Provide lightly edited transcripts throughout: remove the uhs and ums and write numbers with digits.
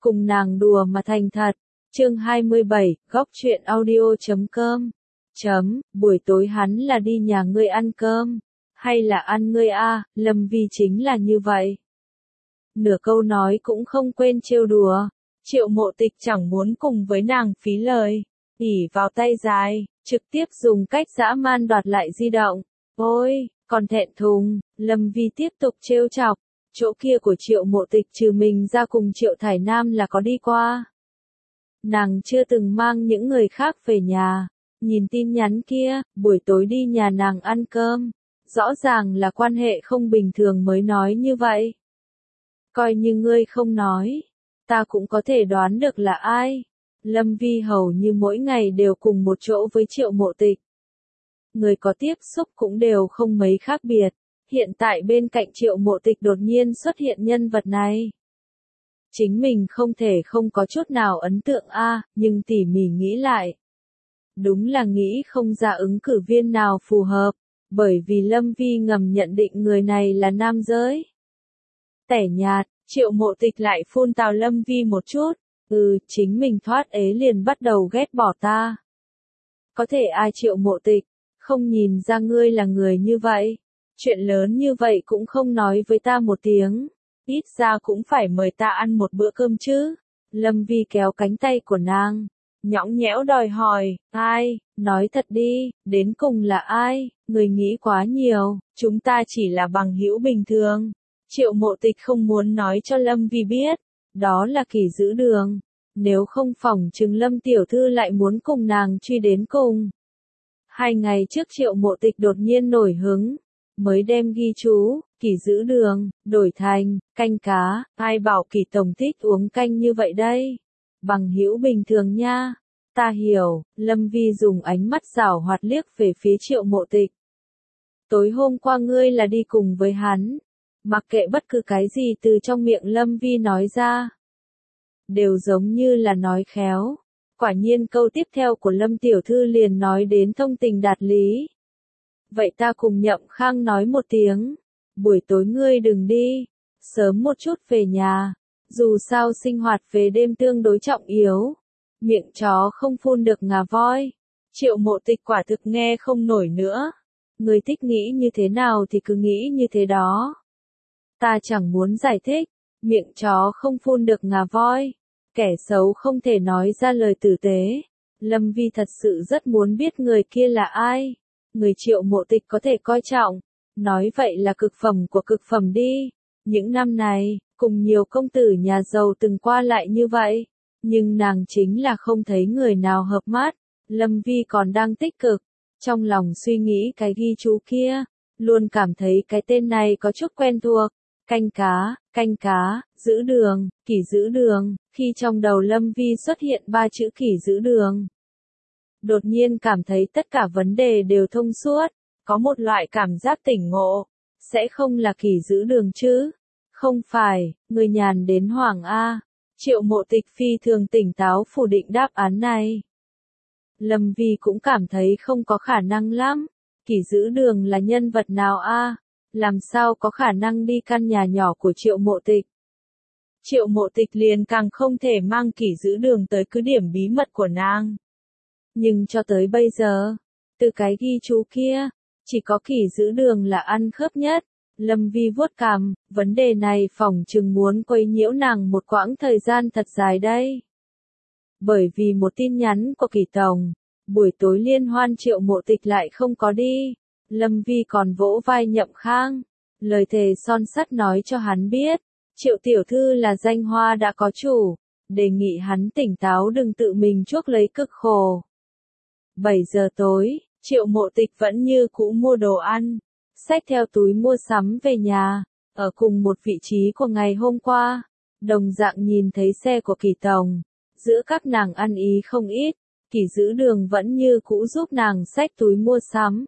cùng nàng đùa mà thành thật. Chương 27, góc truyện audio.com. Buổi tối hắn là đi nhà ngươi ăn cơm, hay là ăn ngươi a? Lâm Vi chính là như vậy. Nửa câu nói cũng không quên trêu đùa. Triệu Mộ Tịch chẳng muốn cùng với nàng phí lời, ỉ vào tay dài, trực tiếp dùng cách dã man đoạt lại di động. Ôi, còn thẹn thùng, Lâm Vi tiếp tục trêu chọc. Chỗ kia của Triệu Mộ Tịch trừ mình ra cùng Triệu Thải Nam là có đi qua. Nàng chưa từng mang những người khác về nhà. Nhìn tin nhắn kia, buổi tối đi nhà nàng ăn cơm. Rõ ràng là quan hệ không bình thường mới nói như vậy. Coi như ngươi không nói, ta cũng có thể đoán được là ai. Lâm Vi hầu như mỗi ngày đều cùng một chỗ với Triệu Mộ Tịch. Người có tiếp xúc cũng đều không mấy khác biệt. Hiện tại bên cạnh Triệu Mộ Tịch đột nhiên xuất hiện nhân vật này. Chính mình không thể không có chút nào ấn tượng nhưng tỉ mỉ nghĩ lại. Đúng là nghĩ không ra ứng cử viên nào phù hợp, bởi vì Lâm Vi ngầm nhận định người này là nam giới. Tẻ nhạt, Triệu Mộ Tịch lại phun tào Lâm Vi một chút, chính mình thoát ế liền bắt đầu ghét bỏ ta. Có thể ai Triệu Mộ Tịch, không nhìn ra ngươi là người như vậy, chuyện lớn như vậy cũng không nói với ta một tiếng, ít ra cũng phải mời ta ăn một bữa cơm chứ. Lâm Vi kéo cánh tay của nàng, nhõng nhẽo đòi hỏi, ai, nói thật đi, đến cùng là ai, người nghĩ quá nhiều, chúng ta chỉ là bằng hữu bình thường. Triệu Mộ Tịch không muốn nói cho Lâm Vi biết, đó là Kỳ Giữ Đường, nếu không phỏng chừng Lâm tiểu thư lại muốn cùng nàng truy đến cùng. 2 ngày trước Triệu Mộ Tịch đột nhiên nổi hứng, mới đem ghi chú, Kỳ Giữ Đường, đổi thành, canh cá, ai bảo Kỳ tổng thích uống canh như vậy đây? Bằng hữu bình thường nha. Ta hiểu, Lâm Vi dùng ánh mắt giảo hoạt liếc về phía Triệu Mộ Tịch. Tối hôm qua ngươi là đi cùng với hắn. Mặc kệ bất cứ cái gì từ trong miệng Lâm Vi nói ra, đều giống như là nói khéo. Quả nhiên câu tiếp theo của Lâm tiểu thư liền nói đến thông tình đạt lý. Vậy ta cùng Nhậm Khang nói một tiếng, buổi tối ngươi đừng đi, sớm một chút về nhà, dù sao sinh hoạt về đêm tương đối trọng yếu. Miệng chó không phun được ngà voi. Triệu Mộ Tịch quả thực nghe không nổi nữa. Người thích nghĩ như thế nào thì cứ nghĩ như thế đó. Ta chẳng muốn giải thích, miệng chó không phun được ngà voi. Kẻ xấu không thể nói ra lời tử tế. Lâm Vi thật sự rất muốn biết người kia là ai. Người Triệu Mộ Tịch có thể coi trọng. Nói vậy là cực phẩm của cực phẩm đi. Những năm này, cùng nhiều công tử nhà giàu từng qua lại như vậy. Nhưng nàng chính là không thấy người nào hợp mắt. Lâm Vi còn đang tích cực. Trong lòng suy nghĩ cái ghi chú kia. Luôn cảm thấy cái tên này có chút quen thuộc. Canh cá, giữ đường, Kỳ Giữ Đường. Khi trong đầu Lâm Vi xuất hiện 3 chữ Kỳ Giữ Đường, đột nhiên cảm thấy tất cả vấn đề đều thông suốt. Có một loại cảm giác tỉnh ngộ. Sẽ không là Kỳ Giữ Đường chứ? Không phải, người nhàn đến hoảng a. Triệu Mộ Tịch phi thường tỉnh táo phủ định đáp án này. Lâm Vi cũng cảm thấy không có khả năng lắm. Kỳ Giữ Đường là nhân vật nào a? Làm sao có khả năng đi căn nhà nhỏ của Triệu Mộ Tịch? Triệu Mộ Tịch liền càng không thể mang Kỳ Giữ Đường tới cứ điểm bí mật của nàng. Nhưng cho tới bây giờ, từ cái ghi chú kia, chỉ có Kỳ Giữ Đường là ăn khớp nhất. Lâm Vi vuốt cằm, vấn đề này phỏng chừng muốn quấy nhiễu nàng một quãng thời gian thật dài đây. Bởi vì một tin nhắn của Kỳ tổng, buổi tối liên hoan Triệu Mộ Tịch lại không có đi. Lâm Vi còn vỗ vai Nhậm Khang, lời thề son sắt nói cho hắn biết, Triệu tiểu thư là danh hoa đã có chủ, đề nghị hắn tỉnh táo đừng tự mình chuốc lấy cực khổ. 7 giờ tối, Triệu Mộ Tịch vẫn như cũ mua đồ ăn, xách theo túi mua sắm về nhà, ở cùng một vị trí của ngày hôm qua, đồng dạng nhìn thấy xe của Kỳ tổng, giữa các nàng ăn ý không ít, Kỳ Giữ Đường vẫn như cũ giúp nàng xách túi mua sắm.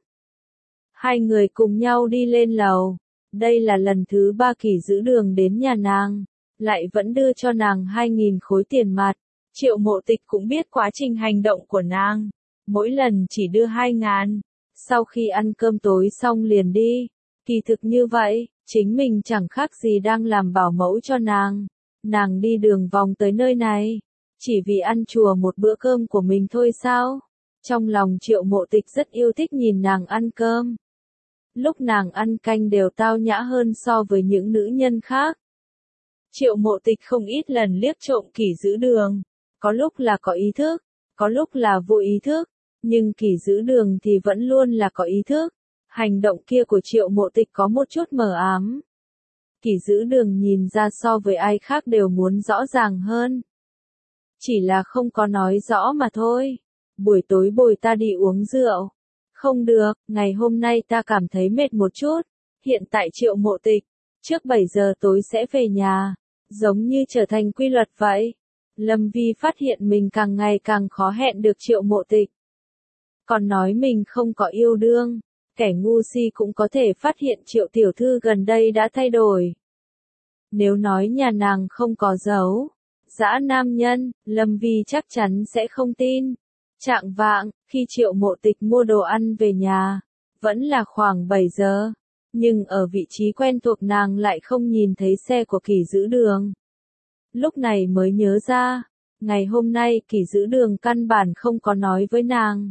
2 người cùng nhau đi lên lầu, đây là lần thứ 3 Kỳ Giữ Đường đến nhà nàng, lại vẫn đưa cho nàng 2.000 khối tiền mặt. Triệu Mộ Tịch cũng biết quá trình hành động của nàng, mỗi lần chỉ đưa 2.000, sau khi ăn cơm tối xong liền đi. Kỳ thực như vậy, chính mình chẳng khác gì đang làm bảo mẫu cho nàng. Nàng đi đường vòng tới nơi này, chỉ vì ăn chùa một bữa cơm của mình thôi sao? Trong lòng Triệu Mộ Tịch rất yêu thích nhìn nàng ăn cơm. Lúc nàng ăn canh đều tao nhã hơn so với những nữ nhân khác. Triệu Mộ Tịch không ít lần liếc trộm Kỷ Giữ Đường, có lúc là có ý thức, có lúc là vô ý thức, nhưng Kỷ Giữ Đường thì vẫn luôn là có ý thức. Hành động kia của Triệu Mộ Tịch có một chút mờ ám. Kỷ Giữ Đường nhìn ra so với ai khác đều muốn rõ ràng hơn. Chỉ là không có nói rõ mà thôi. Buổi tối bồi ta đi uống rượu. Không được, ngày hôm nay ta cảm thấy mệt một chút. Hiện tại Triệu Mộ Tịch, trước 7 giờ tối sẽ về nhà. Giống như trở thành quy luật vậy. Lâm Vi phát hiện mình càng ngày càng khó hẹn được Triệu Mộ Tịch. Còn nói mình không có yêu đương. Kẻ ngu si cũng có thể phát hiện Triệu tiểu thư gần đây đã thay đổi. Nếu nói nhà nàng không có dấu dã nam nhân, Lâm Vi chắc chắn sẽ không tin. Chạng vạng, khi Triệu Mộ Tịch mua đồ ăn về nhà, vẫn là khoảng 7 giờ, nhưng ở vị trí quen thuộc nàng lại không nhìn thấy xe của Kỷ Giữ Đường. Lúc này mới nhớ ra, ngày hôm nay Kỷ Giữ Đường căn bản không có nói với nàng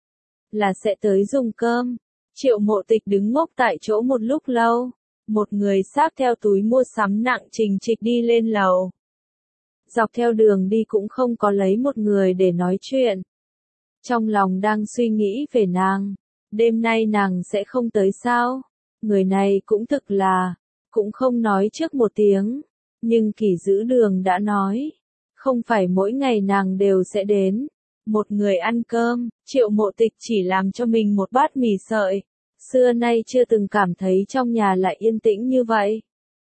là sẽ tới dùng cơm. Triệu Mộ Tịch đứng ngốc tại chỗ một lúc lâu, một người xách theo túi mua sắm nặng trình trịch đi lên lầu. Dọc theo đường đi cũng không có lấy một người để nói chuyện. Trong lòng đang suy nghĩ về nàng, đêm nay nàng sẽ không tới sao? Người này cũng thực là, cũng không nói trước một tiếng, nhưng Kỷ Giữ Đường đã nói, không phải mỗi ngày nàng đều sẽ đến. Một người ăn cơm, Triệu Mộ Tịch chỉ làm cho mình một bát mì sợi. Xưa nay chưa từng cảm thấy trong nhà lại yên tĩnh như vậy.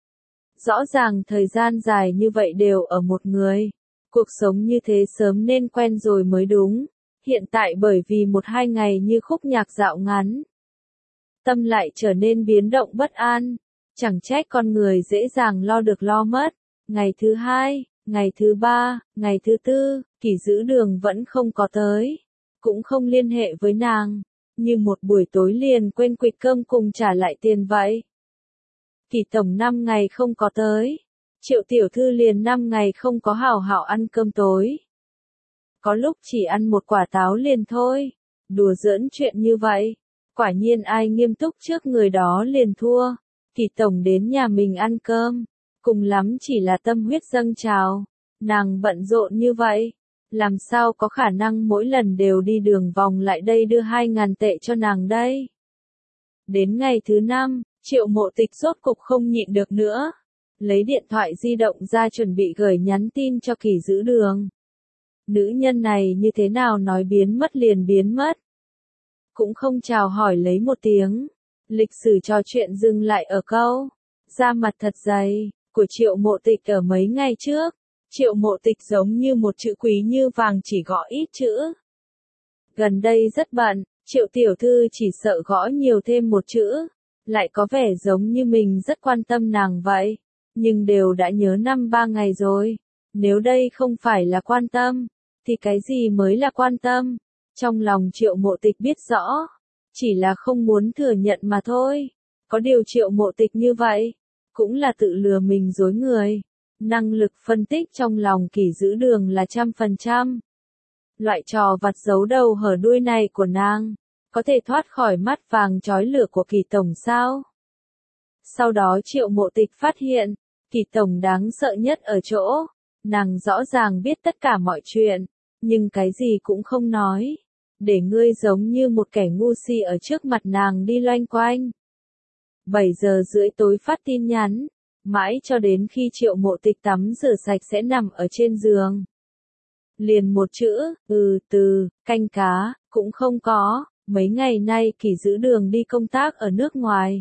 Rõ ràng thời gian dài như vậy đều ở một người. Cuộc sống như thế sớm nên quen rồi mới đúng. Hiện tại bởi vì 1-2 ngày như khúc nhạc dạo ngắn, tâm lại trở nên biến động bất an. Chẳng trách con người dễ dàng lo được lo mất. Ngày thứ 2, ngày thứ 3, ngày thứ 4, Kỷ Giữ Đường vẫn không có tới. Cũng không liên hệ với nàng. Như một buổi tối liền quên quỵt cơm cùng trả lại tiền vậy. Kỷ tổng 5 ngày không có tới. Triệu tiểu thư liền 5 ngày không có hảo hảo ăn cơm tối. Có lúc chỉ ăn một quả táo liền thôi. Đùa giỡn chuyện như vậy. Quả nhiên ai nghiêm túc trước người đó liền thua. Kỷ tổng đến nhà mình ăn cơm. Cùng lắm chỉ là tâm huyết dâng trào. Nàng bận rộn như vậy. Làm sao có khả năng mỗi lần đều đi đường vòng lại đây đưa 2.000 tệ cho nàng đây? Đến ngày thứ 5, Triệu Mộ Tịch rốt cục không nhịn được nữa. Lấy điện thoại di động ra chuẩn bị gửi nhắn tin cho Kỷ Giữ Đường. Nữ nhân này như thế nào nói biến mất liền biến mất. Cũng không chào hỏi lấy một tiếng. Lịch sử trò chuyện dừng lại ở câu da mặt thật dày của Triệu Mộ Tịch ở mấy ngày trước. Triệu Mộ Tịch giống như một chữ quý như vàng chỉ gõ ít chữ. Gần đây rất bận, Triệu tiểu thư chỉ sợ gõ nhiều thêm một chữ, lại có vẻ giống như mình rất quan tâm nàng vậy, nhưng đều đã nhớ 5-3 ngày rồi. Nếu đây không phải là quan tâm, thì cái gì mới là quan tâm? Trong lòng Triệu Mộ Tịch biết rõ, chỉ là không muốn thừa nhận mà thôi. Có điều Triệu Mộ Tịch như vậy, cũng là tự lừa mình dối người. Năng lực phân tích trong lòng Kỷ Giữ Đường là 100%. Loại trò vặt giấu đầu hở đuôi này của nàng, có thể thoát khỏi mắt vàng chói lửa của Kỷ tổng sao? Sau đó Triệu Mộ Tịch phát hiện, Kỷ tổng đáng sợ nhất ở chỗ, nàng rõ ràng biết tất cả mọi chuyện, nhưng cái gì cũng không nói, để ngươi giống như một kẻ ngu si ở trước mặt nàng đi loanh quanh. 7 giờ rưỡi tối phát tin nhắn. Mãi cho đến khi Triệu Mộ Tịch tắm rửa sạch sẽ nằm ở trên giường. Liền một chữ, từ, canh cá, cũng không có. Mấy ngày nay Kỷ Giữ Đường đi công tác ở nước ngoài.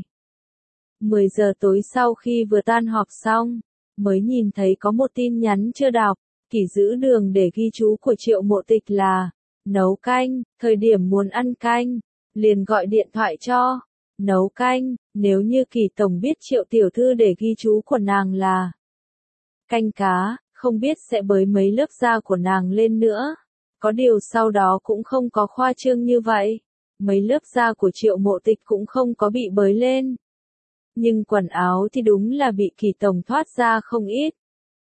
10 giờ tối sau khi vừa tan họp xong, mới nhìn thấy có một tin nhắn chưa đọc. Kỷ Giữ Đường để ghi chú của Triệu Mộ Tịch là nấu canh, thời điểm muốn ăn canh, liền gọi điện thoại cho nấu canh. Nếu như Kỷ tổng biết Triệu tiểu thư để ghi chú của nàng là canh cá, không biết sẽ bới mấy lớp da của nàng lên nữa. Có điều sau đó cũng không có khoa trương như vậy. Mấy lớp da của Triệu Mộ Tịch cũng không có bị bới lên. Nhưng quần áo thì đúng là bị Kỷ tổng thoát ra không ít.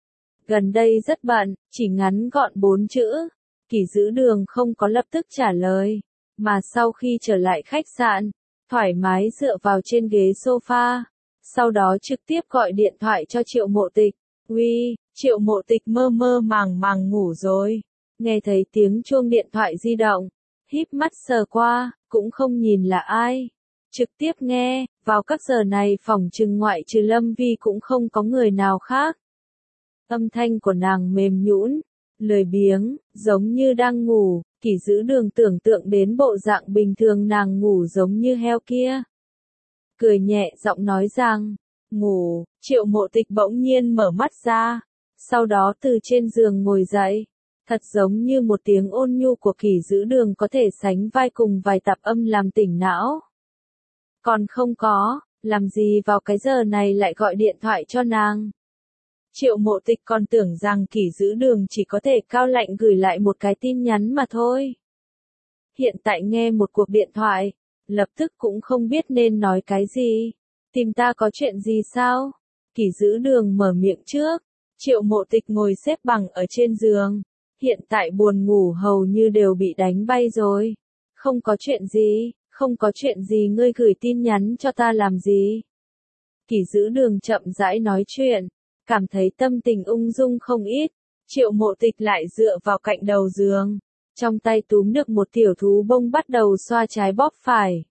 gần đây rất bận, chỉ ngắn gọn 4 chữ. Kỷ Dữ Đường không có lập tức trả lời, mà sau khi trở lại khách sạn, thoải mái dựa vào trên ghế sofa, sau đó trực tiếp gọi điện thoại cho Triệu Mộ Tịch. Uy, Triệu Mộ Tịch mơ mơ màng màng ngủ rồi. Nghe thấy tiếng chuông điện thoại di động, híp mắt sờ qua, cũng không nhìn là ai. Trực tiếp nghe, vào các giờ này phòng trừng ngoại trừ Lâm Vi cũng không có người nào khác. Âm thanh của nàng mềm nhũn, lười biếng, giống như đang ngủ. Kỷ Dữ Đường tưởng tượng đến bộ dạng bình thường nàng ngủ giống như heo kia. Cười nhẹ giọng nói rằng, ngủ. Triệu Mộ Tịch bỗng nhiên mở mắt ra, sau đó từ trên giường ngồi dậy. Thật giống như một tiếng ôn nhu của Kỷ Dữ Đường có thể sánh vai cùng vài tạp âm làm tỉnh não. Còn không có, làm gì vào cái giờ này lại gọi điện thoại cho nàng. Triệu Mộ Tịch còn tưởng rằng Kỷ Dữ Đường chỉ có thể cao lạnh gửi lại một cái tin nhắn mà thôi. Hiện tại nghe một cuộc điện thoại, lập tức cũng không biết nên nói cái gì. Tìm ta có chuyện gì sao? Kỷ Dữ Đường mở miệng trước. Triệu Mộ Tịch ngồi xếp bằng ở trên giường. Hiện tại buồn ngủ hầu như đều bị đánh bay rồi. Không có chuyện gì, không có chuyện gì, ngươi gửi tin nhắn cho ta làm gì? Kỷ Dữ Đường chậm rãi nói chuyện, cảm thấy tâm tình ung dung không ít. Triệu Mộ Tịch lại dựa vào cạnh đầu giường, trong tay túm được một tiểu thú bông bắt đầu xoa trái bóp phải.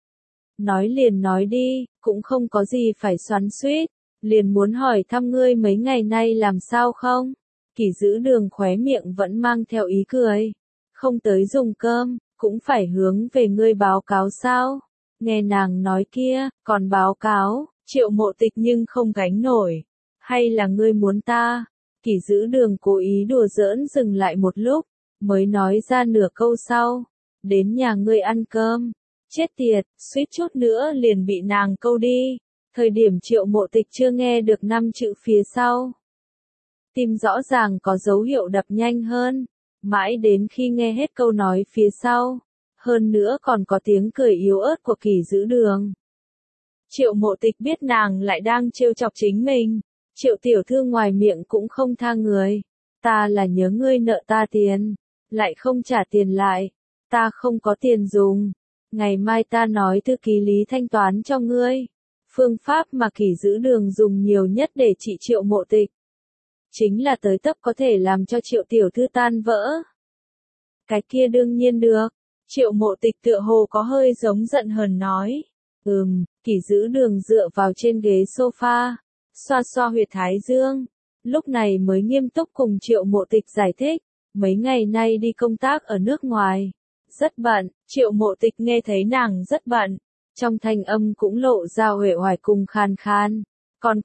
Nói liền nói đi, cũng không có gì phải xoắn xuýt, liền muốn hỏi thăm ngươi mấy ngày nay làm sao không? Kỷ Dữ Đường khóe miệng vẫn mang theo ý cười. Không tới dùng cơm, cũng phải hướng về ngươi báo cáo sao? Nghe nàng nói kia, còn báo cáo. Triệu Mộ Tịch nhưng không gánh nổi. Hay là ngươi muốn ta? Kỷ Dữ Đường cố ý đùa giỡn dừng lại một lúc, mới nói ra nửa câu sau. Đến nhà ngươi ăn cơm. Chết tiệt, suýt chút nữa liền bị nàng câu đi. Thời điểm Triệu Mộ Tịch chưa nghe được 5 chữ phía sau. Tim rõ ràng có dấu hiệu đập nhanh hơn. Mãi đến khi nghe hết câu nói phía sau. Hơn nữa còn có tiếng cười yếu ớt của Kỷ Dữ Đường. Triệu Mộ Tịch biết nàng lại đang trêu chọc chính mình. Triệu tiểu thư ngoài miệng cũng không tha người. Ta là nhớ ngươi nợ ta tiền. Lại không trả tiền lại. Ta không có tiền dùng. Ngày mai ta nói thư ký Lý thanh toán cho ngươi. Phương pháp mà Kỷ Dữ Đường dùng nhiều nhất để trị Triệu Mộ Tịch. Chính là tới tấp có thể làm cho Triệu tiểu thư tan vỡ. Cái kia đương nhiên được. Triệu Mộ Tịch tựa hồ có hơi giống giận hờn nói. Kỷ Dữ Đường dựa vào trên ghế sofa, xoa xoa huyệt thái dương. Lúc này mới nghiêm túc cùng Triệu Mộ Tịch giải thích. Mấy ngày nay đi công tác ở nước ngoài. Rất bận. Triệu Mộ Tịch nghe thấy nàng rất bận. Trong thanh âm cũng lộ ra uể oải cùng khan khan. Còn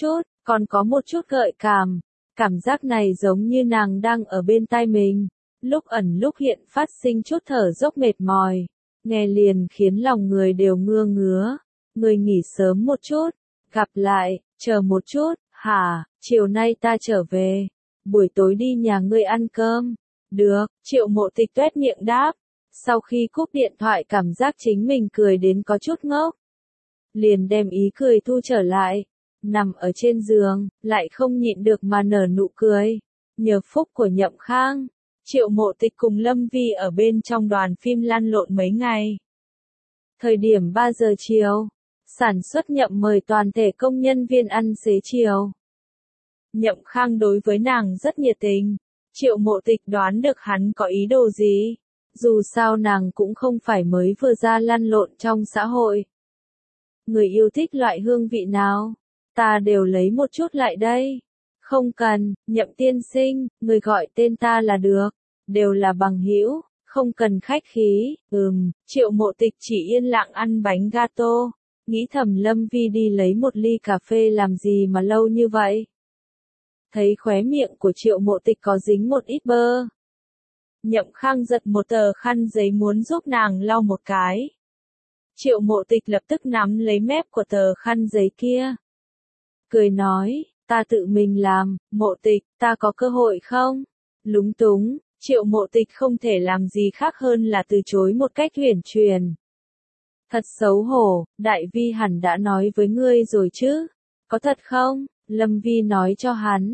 có một chút gợi cảm. Cảm giác này giống như nàng đang ở bên tai mình. Lúc ẩn lúc hiện phát sinh chút thở dốc mệt mỏi. Nghe liền khiến lòng người đều ngưa ngứa. Người nghỉ sớm một chút. Gặp lại, chờ một chút, hả, chiều nay ta trở về. Buổi tối đi nhà ngươi ăn cơm. Được, Triệu Mộ Tịch tuét miệng đáp. Sau khi cúp điện thoại cảm giác chính mình cười đến có chút ngốc. Liền đem ý cười thu trở lại. Nằm ở trên giường, lại không nhịn được mà nở nụ cười. Nhờ phúc của Nhậm Khang, Triệu Mộ Tịch cùng Lâm Vi ở bên trong đoàn phim lăn lộn mấy ngày. Thời điểm 3 giờ chiều, sản xuất Nhậm mời toàn thể công nhân viên ăn xế chiều. Nhậm Khang đối với nàng rất nhiệt tình. Triệu Mộ Tịch đoán được hắn có ý đồ gì. Dù sao nàng cũng không phải mới vừa ra lăn lộn trong xã hội. Người yêu thích loại hương vị nào? Ta đều lấy một chút lại đây. Không cần, Nhậm tiên sinh, người gọi tên ta là được. Đều là bằng hữu, không cần khách khí. Triệu Mộ Tịch chỉ yên lặng ăn bánh gato. Nghĩ thầm Lâm Vi đi lấy một ly cà phê làm gì mà lâu như vậy. Thấy khóe miệng của Triệu Mộ Tịch có dính một ít bơ. Nhậm Khang giật một tờ khăn giấy muốn giúp nàng lau một cái. Triệu Mộ Tịch lập tức nắm lấy mép của tờ khăn giấy kia. Cười nói, ta tự mình làm, Mộ Tịch, ta có cơ hội không? Lúng túng, Triệu Mộ Tịch không thể làm gì khác hơn là từ chối một cách huyền truyền. Thật xấu hổ, Đại Vi hẳn đã nói với ngươi rồi chứ? Có thật không? Lâm Vi nói cho hắn.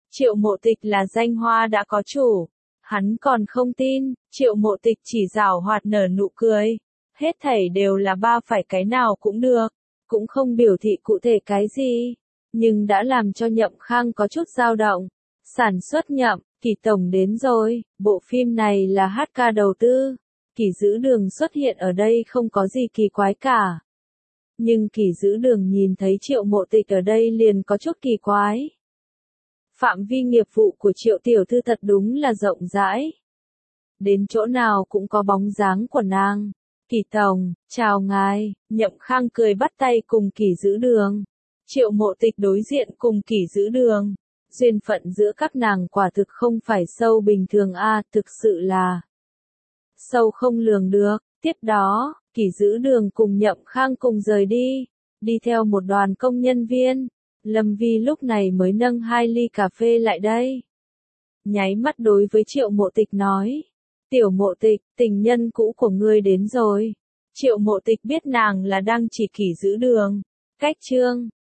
Triệu Mộ Tịch là danh hoa đã có chủ. Hắn còn không tin, Triệu Mộ Tịch chỉ giảo hoạt nở nụ cười. Hết thảy đều là ba phải cái nào cũng được, cũng không biểu thị cụ thể cái gì, nhưng đã làm cho Nhậm Khang có chút dao động. Sản xuất Nhậm, Kỷ tổng đến rồi, bộ phim này là HK đầu tư. Kỷ Dữ Đường xuất hiện ở đây không có gì kỳ quái cả. Nhưng Kỷ Dữ Đường nhìn thấy Triệu Mộ Tịch ở đây liền có chút kỳ quái. Phạm vi nghiệp vụ của Triệu tiểu thư thật đúng là rộng rãi. Đến chỗ nào cũng có bóng dáng của nàng. Kỷ tổng, chào ngài, Nhậm Khang cười bắt tay cùng Kỷ Dữ Đường. Triệu Mộ Tịch đối diện cùng Kỷ Dữ Đường. Duyên phận giữa các nàng quả thực không phải sâu bình thường a, thực sự là sâu không lường được. Tiếp đó, Kỷ Dữ Đường cùng Nhậm Khang cùng rời đi, đi theo một đoàn công nhân viên. Lâm Vi lúc này mới nâng 2 ly cà phê lại đây. Nháy mắt đối với Triệu Mộ Tịch nói. Tiểu Mộ Tịch, tình nhân cũ của ngươi đến rồi. Triệu Mộ Tịch biết nàng là đang chỉ Kỷ Dữ Đường. Cách chương